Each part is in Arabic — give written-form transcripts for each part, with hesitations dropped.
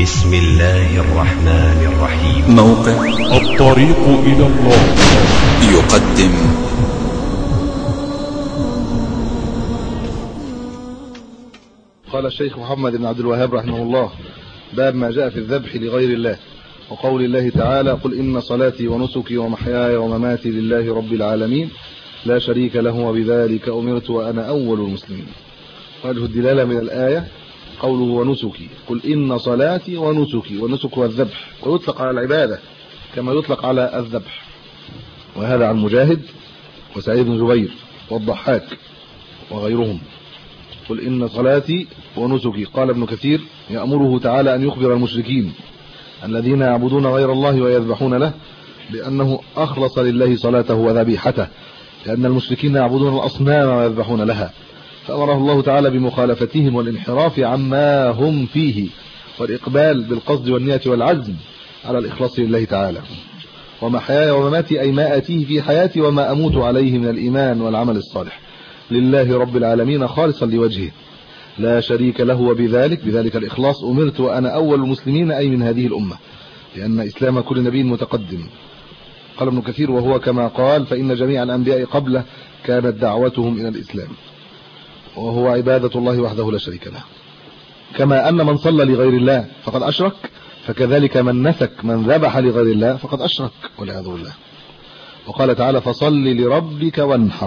بسم الله الرحمن الرحيم. موقع الطريق إلى الله يقدم قال الشيخ محمد بن عبد الوهاب رحمه الله: باب ما جاء في الذبح لغير الله، وقول الله تعالى: قل إن صلاتي ونسكي ومحياي ومماتي لله رب العالمين لا شريك له وبذلك أمرت وأنا أول المسلمين. وجه الدلالة من الآية قوله ونسكي، قل إن صلاتي ونسكي، والنسك والذبح، ويطلق على العبادة كما يطلق على الذبح، وهذا عن مجاهد وسعيد بن جبير والضحاك وغيرهم. قل إن صلاتي ونسكي. قال ابن كثير: يأمره تعالى أن يخبر المشركين الذين يعبدون غير الله ويذبحون له بأنه أخلص لله صلاته وذبيحته، لأن المشركين يعبدون الأصنام ويذبحون لها، فأمره الله تعالى بمخالفتهم والانحراف عما هم فيه، والإقبال بالقصد والنية والعزم على الإخلاص لله تعالى. ومحياي ومماتي أي ما آتيه في حياتي وما أموت عليه من الإيمان والعمل الصالح لله رب العالمين خالصا لوجهه لا شريك له، وبذلك الإخلاص أمرت وأنا أول المسلمين، أي من هذه الأمة، لأن إسلام كل نبي متقدم. قال ابن كثير: وهو كما قال: فإن جميع الأنبياء قبله كانت دعوتهم إلى الإسلام، وهو عبادة الله وحده لا شريك له. كما أن من صلى لغير الله فقد أشرك، فكذلك من نسك من ذبح لغير الله فقد أشرك والعياذ بالله. وقال تعالى: فصل لربك وانحر.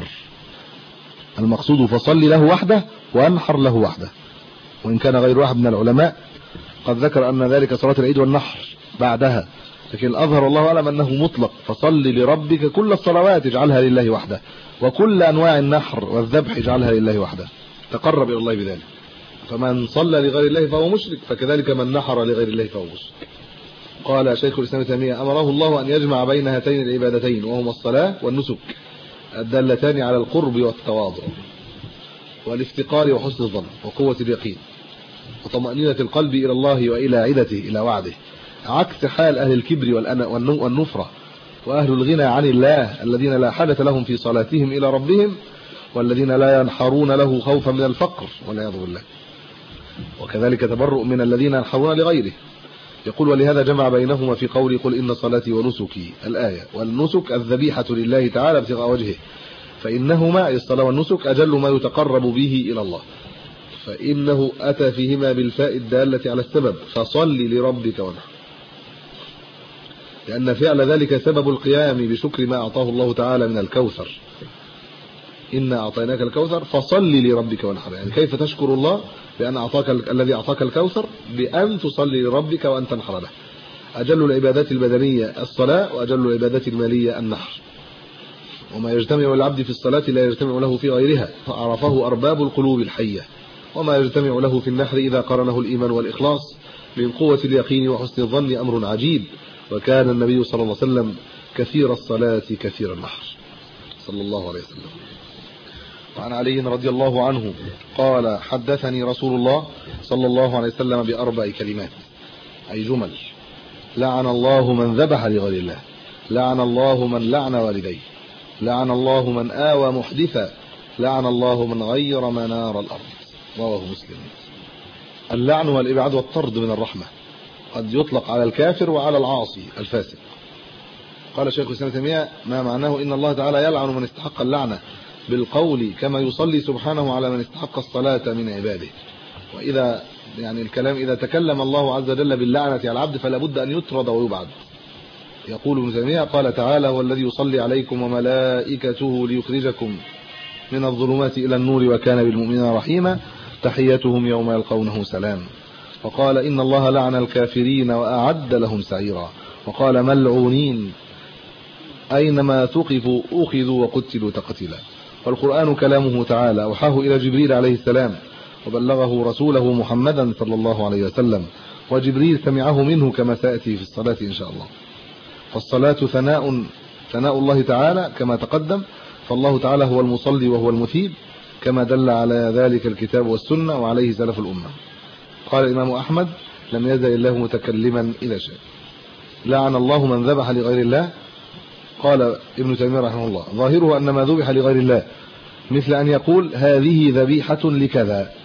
المقصود فصل له وحده وانحر له وحده، وإن كان غير واحد من العلماء قد ذكر أن ذلك صلاة العيد والنحر بعدها، لكن الأظهر الله أعلم أنه مطلق، فصل لربك، كل الصلوات اجعلها لله وحده، وكل أنواع النحر والذبح اجعلها لله وحده، تقرب إلى الله بذلك. فمن صلى لغير الله فهو مشرك، فكذلك من نحر لغير الله فهو مشرك. قال شيخ الإسلام ابن تيمية: أمره الله أن يجمع بين هاتين العبادتين، وهما الصلاة والنسك، الدالتان على القرب والتواضع والافتقار وحسن الظن وقوة اليقين وطمأنينة القلب إلى الله وإلى عدته إلى وعده، عكس حال أهل الكبر والنفرة وأهل الغنى عن الله، الذين لا حاجة لهم في صلاتهم إلى ربهم، والذين لا ينحرون له خوفا من الفقر والعياذ بالله. وكذلك تبرؤ من الذين ينحرون لغيره. يقول: ولهذا جمع بينهما في قول قل إن صلاتي ونسكي الآية. والنسك الذبيحة لله تعالى ابتغاء وجهه، فإنهما الصلاة والنسك أجل ما يتقرب به إلى الله، فإنه أتى فيهما بالفاء الدالة على السبب، فصل لربك وانحر، لأن فعل ذلك سبب القيام بشكر ما أعطاه الله تعالى من الكوثر. إنا أعطيناك الكوثر فصل لربك وانحر، يعني كيف تشكر الله بأن أعطاك الذي أعطاك الكوثر، بأن تصلي لربك وأن تنحر له. أجل العبادات البدنية الصلاة، وأجل العبادات المالية النحر. وما يجتمع العبد في الصلاة لا يجتمع له في غيرها، فعرفه أرباب القلوب الحية. وما يجتمع له في النحر إذا قرنه الإيمان والإخلاص من قوة اليقين وحسن الظن أمر عجيب. وكان النبي صلى الله عليه وسلم كثير الصلاة كثير النحر صلى الله عليه وسلم. وعن علي رضي الله عنه قال: حدثني رسول الله صلى الله عليه وسلم بأربع كلمات، أي جمل: لعن الله من ذبح لغير الله، لعن الله من لعن والديه، لعن الله من آوى محدثا، لعن الله من غير منار الأرض. رواه مسلم. اللعن والإبعاد والطرد من الرحمة قد يطلق على الكافر وعلى العاصي الفاسق. قال شيخ الإسلام ابن تيمية: ما معناه إن الله تعالى يلعن من استحق اللعنة بالقول، كما يصلي سبحانه على من استحق الصلاة من عباده. وإذا يعني الكلام إذا تكلم الله عز وجل باللعنة على العبد فلا بد أن يطرد ويبعد. يقول ابن تيمية: قال تعالى: هو الذي يصلي عليكم وملائكته ليخرجكم من الظلمات إلى النور وكان بالمؤمنين رحيما، تحيتهم يوم يلقونه سلام. وقال: إن الله لعن الكافرين وأعد لهم سعيرا. وقال: ملعونين أينما ثقفوا أخذوا وقتلوا تقتيلا. والقرآن كلامه تعالى أوحاه إلى جبريل عليه السلام، وبلغه رسوله محمدا صلى الله عليه وسلم، وجبريل سمعه منه كما سيأتي في الصلاة إن شاء الله. فالصلاة ثناء الله تعالى كما تقدم، فالله تعالى هو المصلي وهو المثيب، كما دل على ذلك الكتاب والسنة وعليه سلف الأمة. قال الإمام أحمد: لم يزل الله متكلما إذا شاء. لعن الله من ذبح لغير الله. قال ابن تيمية رحمه الله: ظاهره أن ما ذبح لغير الله مثل أن يقول هذه ذبيحة لكذا،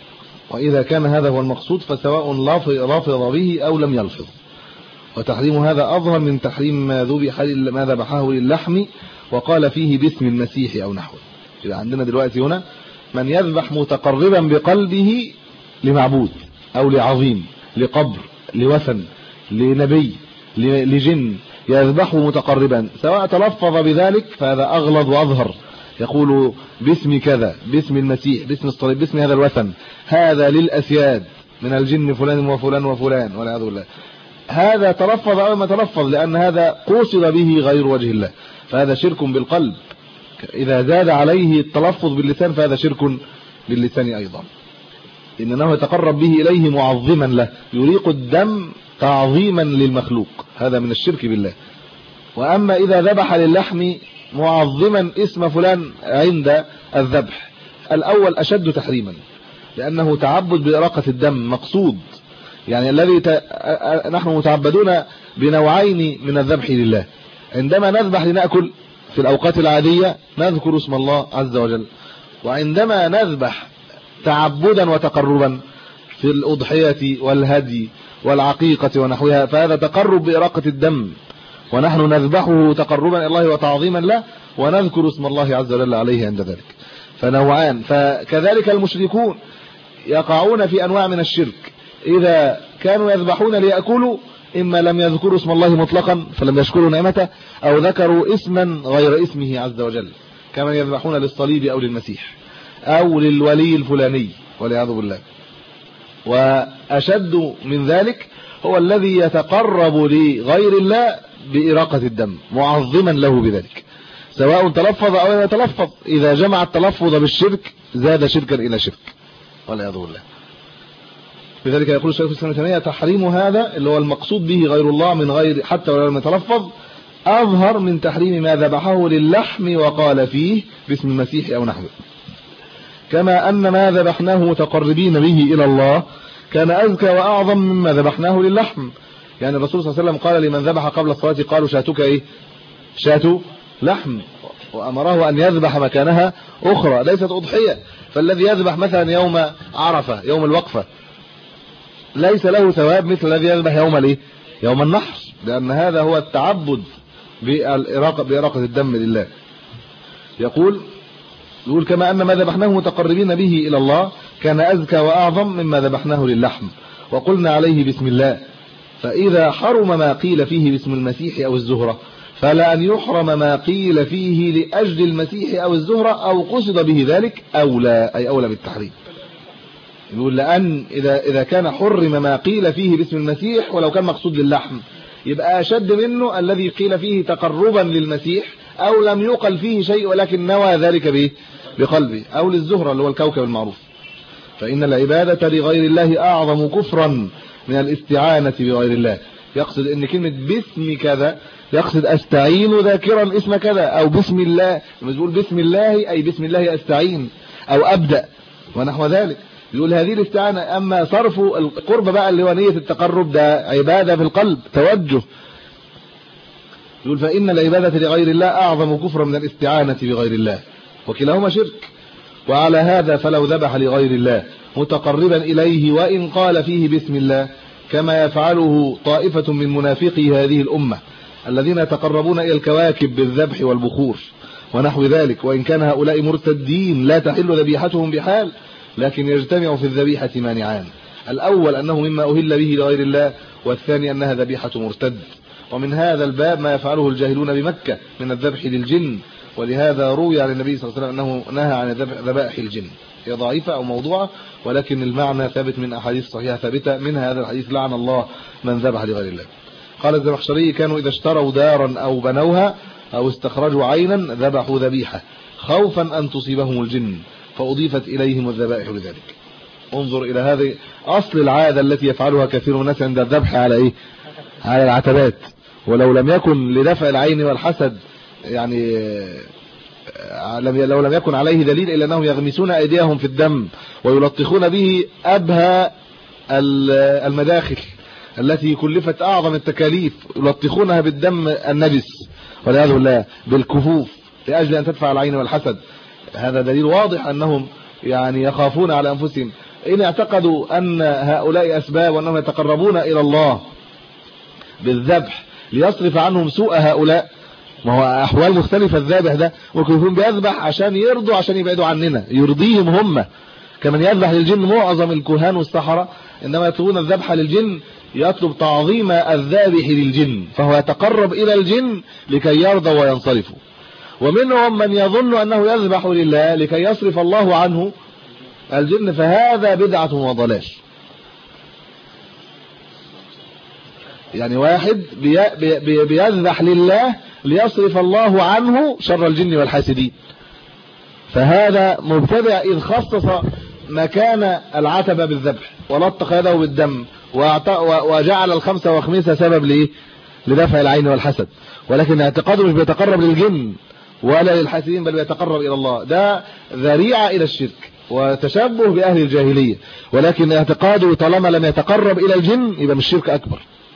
وإذا كان هذا هو المقصود فسواء لفظ به أو لم يلفظ. وتحريم هذا أظهر من تحريم ما ذبحه للحم وقال فيه باسم المسيح أو نحوه. يبقى عندنا دلوقتي هنا من يذبح متقربا بقلبه لمعبود أو لعظيم، لقبر، لوثن، لنبي، لجن، يذبحه متقربا سواء تلفظ بذلك فهذا أغلظ وأظهر، يقول باسم كذا، باسم المسيح، باسم الصليب، باسم هذا الوثن، هذا للأسياد من الجن فلان وفلان وفلان والعياذ بالله. هذا تلفظ أو ما تلفظ لأن هذا قصد به غير وجه الله، فهذا شرك بالقلب. إذا زاد عليه التلفظ باللسان فهذا شرك باللسان أيضا، إنه يتقرب به إليه معظما له، يريق الدم تعظيما للمخلوق، هذا من الشرك بالله. وأما إذا ذبح للحم معظما اسم فلان عند الذبح، الأول أشد تحريما لأنه تعبد بإراقة الدم مقصود، يعني الذي نحن متعبدون بنوعين من الذبح لله. عندما نذبح لنأكل في الأوقات العادية نذكر اسم الله عز وجل، وعندما نذبح تعبدا وتقربا في الأضحية والهدي والعقيقة ونحوها فهذا تقرب بإراقة الدم، ونحن نذبحه تقربا إلى الله وتعظيما له ونذكر اسم الله عز وجل عليه عند ذلك. فنوعان. فكذلك المشركون يقعون في أنواع من الشرك، إذا كانوا يذبحون ليأكلوا إما لم يذكروا اسم الله مطلقا فلم يشكروا نعمته، أو ذكروا اسما غير اسمه عز وجل كما يذبحون للصليب أو للمسيح أو للولي الفلاني والعياذ بالله. وأشد من ذلك هو الذي يتقرب لغير الله بإراقة الدم معظما له بذلك، سواء تلفظ أو لا يتلفظ. إذا جمع التلفظ بالشرك زاد شركا إلى شرك والعياذ بالله. لذلك يقول الشيخ الإسلام ابن تيمية تحريم هذا اللي هو المقصود به غير الله من غير حتى ولو لم يتلفظ أظهر من تحريم ما ذبحه للحم وقال فيه باسم المسيح أو نحوه. كما أن ما ذبحناه متقربين به إلى الله كان أزكى وأعظم مما ذبحناه للحم. يعني الرسول صلى الله عليه وسلم قال لمن ذبح قبل الصلاة قالوا شاتك إيه؟ شات لحم، وأمره أن يذبح مكانها أخرى ليست أضحية. فالذي يذبح مثلا يوم عرفة يوم الوقفة ليس له ثواب مثل الذي يذبح يوم النحر، لأن هذا هو التعبد بإراقة الدم لله. يقول كما أن ما ذبحناه متقربين به إلى الله كان أزكى وأعظم مما ذبحناه للحم، وقلنا عليه بسم الله. فإذا حرم ما قيل فيه باسم المسيح أو الزهرة فلا أن يحرم ما قيل فيه لأجل المسيح أو الزهرة أو قصد به ذلك أولى، أي أولى بالتحريم. يقول لأن إذا كان حرم ما قيل فيه باسم المسيح ولو كان مقصود للحم يبقى أشد منه الذي قيل فيه تقربا للمسيح أو لم يقل فيه شيء ولكن نوى ذلك بقلبه، أو للزهرة اللي هو الكوكب المعروف. فإن العبادة لغير الله أعظم كفرا من الاستعانة بغير الله. يقصد ان كلمة باسم كذا يقصد استعين ذاكرا اسم كذا، او بسم الله، لما يقول بسم الله اي بسم الله استعين او ابدأ ونحو ذلك. يقول هذه الاستعانة. اما صرف القرب بقى اللي هو نية التقرب ده عبادة في القلب توجه. يقول فإن العبادة لغير الله أعظم كفرا من الاستعانة بغير الله، وكلاهما شرك. وعلى هذا فلو ذبح لغير الله متقربا إليه وإن قال فيه بسم الله كما يفعله طائفة من منافقي هذه الأمة الذين يتقربون إلى الكواكب بالذبح والبخور ونحو ذلك، وإن كان هؤلاء مرتدين لا تحل ذبيحتهم بحال، لكن يجتمع في الذبيحة مانعان: الأول أنه مما أهل به لغير الله، والثاني أنها ذبيحة مرتد. ومن هذا الباب ما يفعله الجاهلون بمكة من الذبح للجن، ولهذا روي عن النبي صلى الله عليه وسلم أنه نهى عن ذبائح الجن. هي ضعيفة أو موضوعة، ولكن المعنى ثابت من أحاديث صحيحة ثابتة، من هذا الحديث لعن الله من ذبح لغير الله. قال الزمخشري: كانوا إذا اشتروا دارا أو بنوها أو استخرجوا عينا ذبحوا ذبيحة خوفا أن تصيبهم الجن، فأضيفت إليهم الذبائح لذلك. انظر إلى هذه أصل العادة التي يفعلها كثير من الناس عند الذبح على على العتبات، ولو لم يكن لدفع العين والحسد، يعني لو لم يكن عليه دليل إلا أنهم يغمسون أيديهم في الدم ويلطخون به أبهى المداخل التي كلفت أعظم التكاليف، يلطخونها بالدم النجس والعياذ بالله بالكفوف لأجل أن تدفع العين والحسد. هذا دليل واضح أنهم يعني يخافون على أنفسهم. إن اعتقدوا أن هؤلاء أسباب وأنهم يتقربون إلى الله بالذبح ليصرف عنهم سوء هؤلاء، ما هو أحوال مختلفة. الذابح ده ممكن يكون بيذبح عشان يرضوا، عشان يبعدوا عننا، يرضيهم هم. كمن يذبح للجن، معظم الكهان والسحرة إنما يطلبون الذبح للجن يطلب تعظيم الذابح للجن، فهو يتقرب إلى الجن لكي يرضى وينصرفوا. ومنهم من يظن أنه يذبح لله لكي يصرف الله عنه الجن، فهذا بدعة وضلال. يعني واحد بيذبح لله ليصرف الله عنه شر الجن والحاسدين، فهذا مبتدع إذ خصص مكان العتبة بالذبح ولطخ يده بالدم وجعل الخمسة وخميسة سبب لإيه؟ لدفع العين والحسد. ولكن اعتقاده مش بيتقرب للجن ولا للحاسدين، بل بيتقرب إلى الله. ده ذريعة إلى الشرك وتشبه بأهل الجاهلية. ولكن اعتقاده طالما لم يتقرب إلى الجن يبقى مش شرك أكبر.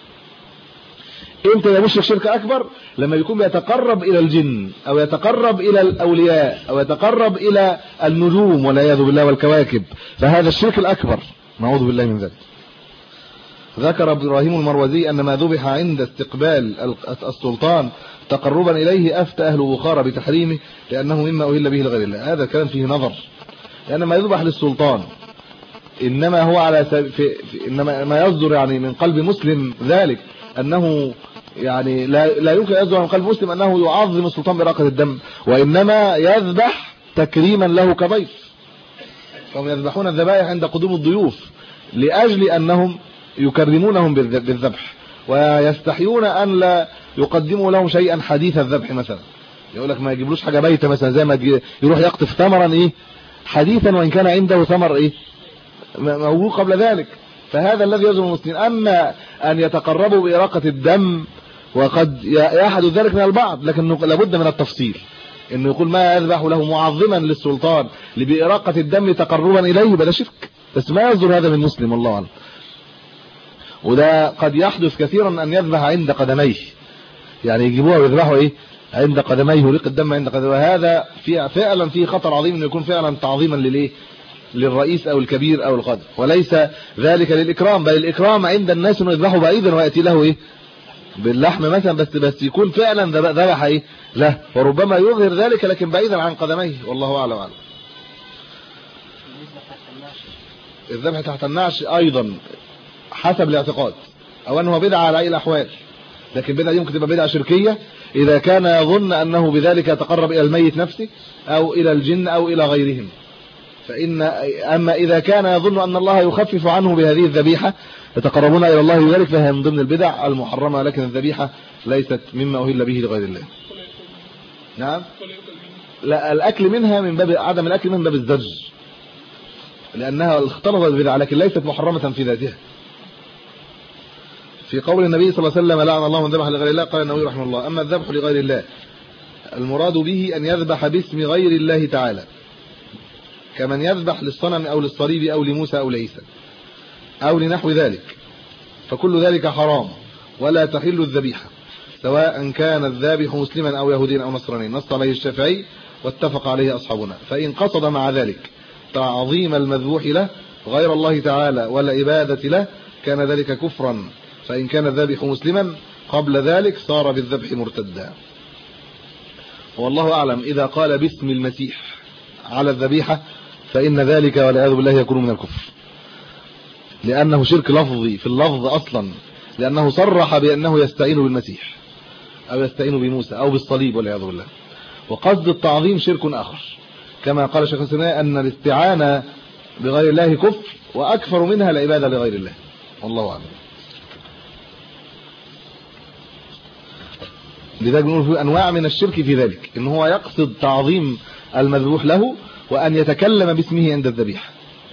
امتى يبقى شرك أكبر؟ لما يكون بيتقرب إلى الجن أو يتقرب إلى الأولياء أو يتقرب إلى النجوم والعياذ بالله والكواكب، فهذا الشرك الأكبر، نعوذ بالله من ذلك. ذكر ابراهيم المروزي أن ما ذبح عند استقبال السلطان تقربا إليه أفتى أهل بخارى بتحريمه لأنه مما أهل به لغير الله. هذا الكلام فيه نظر، لأن ما يذبح للسلطان إنما هو على إنما ما يصدر يعني من قلب مسلم ذلك أنه يعني لا يمكن يصدر من قلب مسلم أنه يعظم السلطان براقة الدم، وإنما يذبح تكريما له كضيف. فهم يذبحون الذبائح عند قدوم الضيوف لأجل أنهم يكرمونهم بالذبح، ويستحيون أن لا يقدموا لهم شيئا حديث الذبح. مثلا يقول لك ما يجيبلوش حاجة بيتة، مثلا زي ما يروح يقطف ثمرا حديثا وإن كان عنده ثمر موجود قبل ذلك. فهذا الذي يزعم المسلمين. أما أن يتقربوا بإراقة الدم وقد يحدث ذلك من البعض، لكن لابد من التفصيل، إنه يقول ما يذبح له معظما للسلطان بإراقة الدم تقربا إليه، بلا شرك. بس ما يصدر هذا من مسلم، والله أعلم. وده قد يحدث كثيرا أن يذبح عند قدميه، يعني يجيبوها ويذبحوا عند قدميه وليق الدم عند قدميه. وهذا فعلا فيه خطر عظيم، انه يكون فعلا تعظيما للرئيس او الكبير او القادر، وليس ذلك للاكرام، بل الاكرام عند الناس انه يذبحوا بعيدا وياتي له باللحم مثلا، بس يكون فعلا ذبح له، وربما يظهر ذلك لكن بعيدا عن قدميه، والله اعلم. الذبح تحت النعش ايضا حسب الاعتقاد، او انه بدعه على اي الاحوال، لكن بدعه يمكن تبقى بدعه شركيه اذا كان يظن انه بذلك يتقرب الى الميت نفسه او الى الجن او الى غيرهم. اما اذا كان يظن ان الله يخفف عنه بهذه الذبيحه يتقربون الى الله بذلك، فهي من ضمن البدع المحرمه، لكن الذبيحه ليست مما اهل به لغير الله. نعم، لا، الاكل منها من باب عدم الاكل من باب الزج، لانها اختلطت بالبدع، لكن ليست محرمه في ذاتها. في قول النبي صلى الله عليه وسلم لعن الله من ذبح لغير الله، قال النووي رحمه الله: اما الذبح لغير الله المراد به ان يذبح باسم غير الله تعالى، كمن يذبح للصنم او للصليب او لموسى او لعيسى او لنحو ذلك، فكل ذلك حرام ولا تحل الذبيحه، سواء كان الذابح مسلما او يهوديا او نصرانيا. نص عليه الشافعي واتفق عليه اصحابنا. فان قصد مع ذلك تعظيم المذبوح له غير الله تعالى والعباده له كان ذلك كفرا، فإن كان الذابح مسلما قبل ذلك صار بالذبح مرتدا. والله أعلم. إذا قال باسم المسيح على الذبيحة فإن ذلك والعياذ بالله يكون من الكفر، لأنه شرك لفظي في اللفظ أصلا، لأنه صرح بأنه يستعين بالمسيح أو يستعين بموسى أو بالصليب والعياذ بالله. وقصد التعظيم شرك آخر، كما قال شيخ الإسلام أن الاستعانة بغير الله كفر، وأكثر منها العبادة لغير الله، والله أعلم. لذلك نقول في انواع من الشرك في ذلك، ان هو يقصد تعظيم المذبوح له وان يتكلم باسمه عند الذبيحه.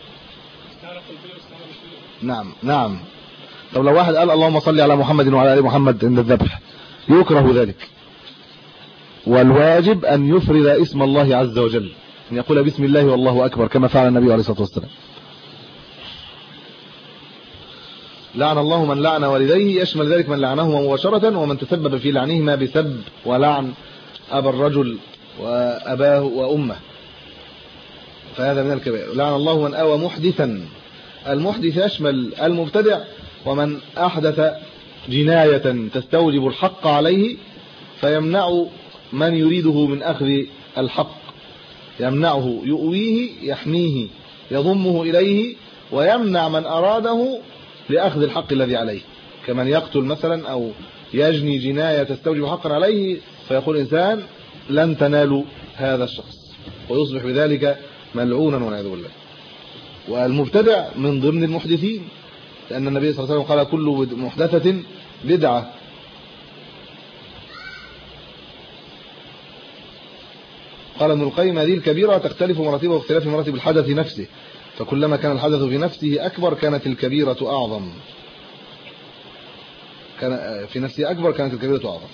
نعم. طب لو واحد قال اللهم صل على محمد وعلى ال محمد عند الذبح يكره ذلك، والواجب ان يفرد اسم الله عز وجل، ان يقول بسم الله والله اكبر كما فعل النبي عليه الصلاه والسلام. لعن الله من لعن والديه، يشمل ذلك من لعنهما مباشرة ومن تسبب في لعنهما بسب ولعن أبا الرجل وأباه وأمه، فهذا من الكبائر. لعن الله من آوى محدثا المحدث يشمل المبتدع ومن أحدث جناية تستوجب الحق عليه فيمنع من يريده من أخذ الحق، يمنعه، يؤويه، يحميه، يضمه إليه، ويمنع من أراده لأخذ الحق الذي عليه، كمن يقتل مثلا أو يجني جناية تستوجب حقا عليه، فيقول إنسان لن تنالوا هذا الشخص ويصبح بذلك ملعونا والعياذ بالله. والمبتدع من ضمن المحدثين، لأن النبي صلى الله عليه وسلم قال كل محدثة بدعة. قال ابن القيم هذه الكبيرة تختلف مراتبها واختلاف مراتب الحدث نفسه، فكلما كان الحدث في نفسه أكبر كانت الكبيرة أعظم، كان في نفسه أكبر كانت الكبيرة أعظم.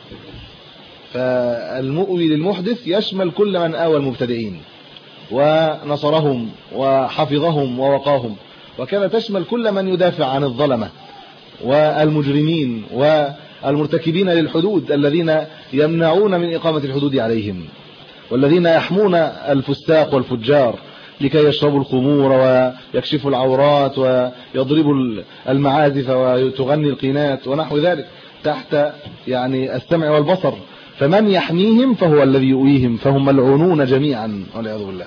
فالمؤوي للمحدث يشمل كل من آوى المبتدعين ونصرهم وحفظهم ووقاهم، وكان تشمل كل من يدافع عن الظلمة والمجرمين والمرتكبين للحدود الذين يمنعون من إقامة الحدود عليهم، والذين يحمون الفساق والفجار لكي يشربوا الخمور ويكشفوا العورات ويضربوا المعازف وتغني القينات ونحو ذلك تحت يعني السمع والبصر. فمن يحميهم فهو الذي يؤويهم، فهم ملعونون جميعا والعياذ بالله.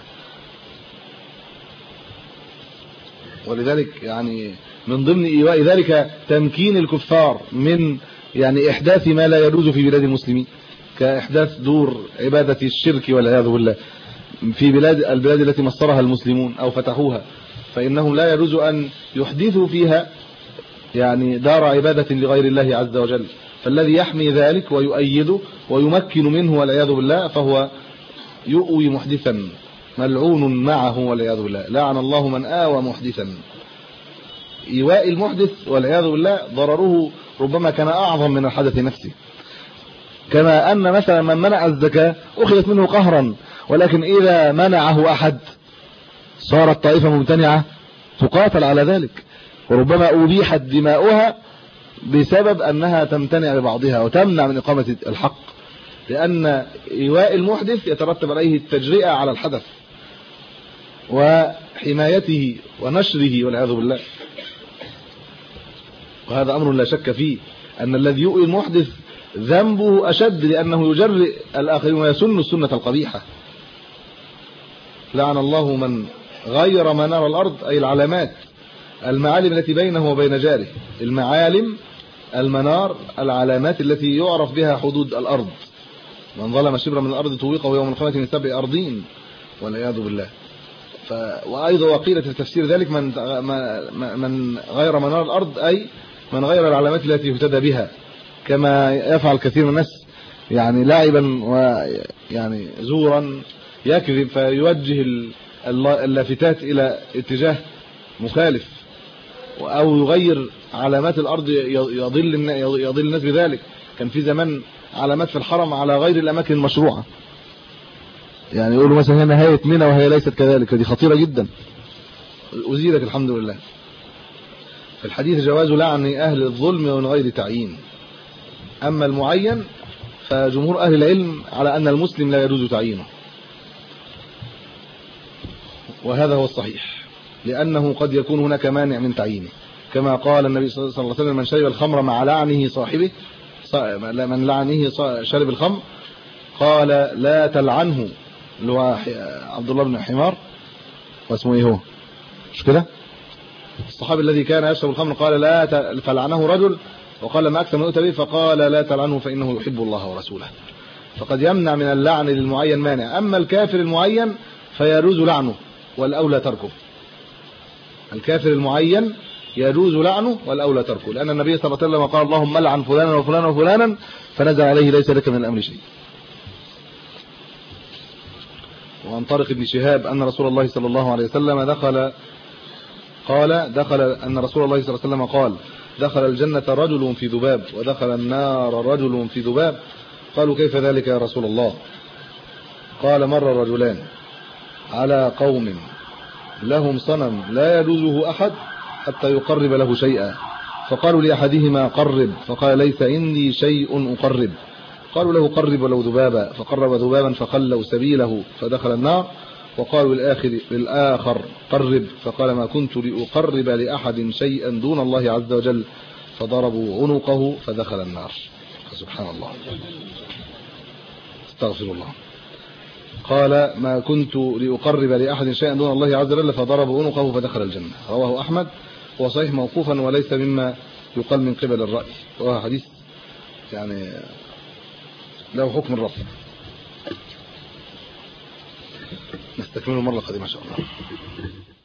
ولذلك يعني من ضمن إيواء ذلك تمكين الكفار من يعني إحداث ما لا يجوز في بلاد المسلمين، كإحداث دور عبادة الشرك والعياذ بالله في البلاد التي مصرها المسلمون أو فتحوها، فإنهم لا يجوز أن يحدثوا فيها يعني دار عبادة لغير الله عز وجل. فالذي يحمي ذلك ويؤيده ويمكن منه والعياذ بالله فهو يؤوي محدثا ملعون معه والعياذ بالله. لعن الله من آوى محدثا. إيواء المحدث والعياذ بالله ضرره ربما كان أعظم من الحدث نفسه، كما أن مثلا من منع الزكاة أخذت منه قهرا، ولكن إذا منعه أحد صارت طائفة ممتنعة تقاتل على ذلك، وربما أبيحت دماؤها بسبب أنها تمتنع لبعضها وتمنع من إقامة الحق، لأن إيواء المحدث يترتب عليه التجرئة على الحدث وحمايته ونشره والعياذ بالله. وهذا أمر لا شك فيه أن الذي يؤوي المحدث ذنبه أشد، لأنه يجرئ الآخرين ويسن السنة القبيحة. لعن الله من غير منار الأرض، أي العلامات، المعالم التي بينه وبين جاره، المعالم، المنار، العلامات التي يعرف بها حدود الأرض. من ظلم شبرا من الأرض طوقه يوم القيامة من 7 أرضين والعياذ بالله. وأيضا وقيل في تفسير ذلك من غير منار الأرض أي من غير العلامات التي يهتدى بها، كما يفعل كثير من الناس يعني لاعبا ويعني زورا يكذب فيوجه اللافتات إلى اتجاه مخالف، أو يغير علامات الأرض يضل الناس بذلك. كان في زمان علامات في الحرم على غير الأماكن المشروعة، يعني يقولوا مثلا هي نهاية منى وهي ليست كذلك، دي خطيرة جدا، أزيلت الحمد لله. في الحديث جواز لعن أهل الظلم من غير تعيين. أما المعين فجمهور أهل العلم على أن المسلم لا يجوز تعيينه، وهذا هو الصحيح، لأنه قد يكون هناك مانع من تعيينه، كما قال النبي صلى الله عليه وسلم: من شرب الخمر مع لعنه صاحبه، من لعنه شرب الخمر، قال لا تلعنه، اللي هو عبد الله بن حمار، واسمه ايه هو مش كده الصحابي الذي كان يشرب الخمر، قال لا فلعنه رجل، وقال ما أكثر من أتى به، فقال لا تلعنه فإنه يحب الله ورسوله. فقد يمنع من اللعن للمعين مانع. أما الكافر المعين فيجوز لعنه والأولى تركه. الكافر المعين يجوز لعنه والأولى تركه، لأن النبي صلى الله عليه وسلم قال: اللهم لعن فلانا وفلانا وفلانا، فنزل عليه ليس لك من الأمر شيء. وعن طارق بن شهاب أن رسول الله صلى الله عليه وسلم أن رسول الله صلى الله عليه وسلم قال: دخل الجنة رجل في ذباب، ودخل النار رجل في ذباب. قالوا: كيف ذلك يا رسول الله؟ قال: مر رجلان على قوم لهم صنم لا يجوزه أحد حتى يقرب له شيئا، فقالوا لأحدهما: قرب، فقال: ليس عندي شيء أقرب. قالوا له: قرب ولو ذبابا، فقرب ذبابا فخلوا سبيله فدخل النار. وقالوا للآخر قرب، فقال ما كنت لأقرب لأحد شيئا دون الله عز وجل، فضربوا عنقه فدخل النار. سبحان الله، استغفر الله. قال ما كنت لأقرب لأحد شيئا دون الله عز وجل، فضربوا عنقه فدخل الجنة. رواه أحمد، وصحيح موقوفا وليس مما يقال من قبل الرأي، وهو حديث يعني له حكم الرفع. نستكمله المرة القادمة إن شاء الله.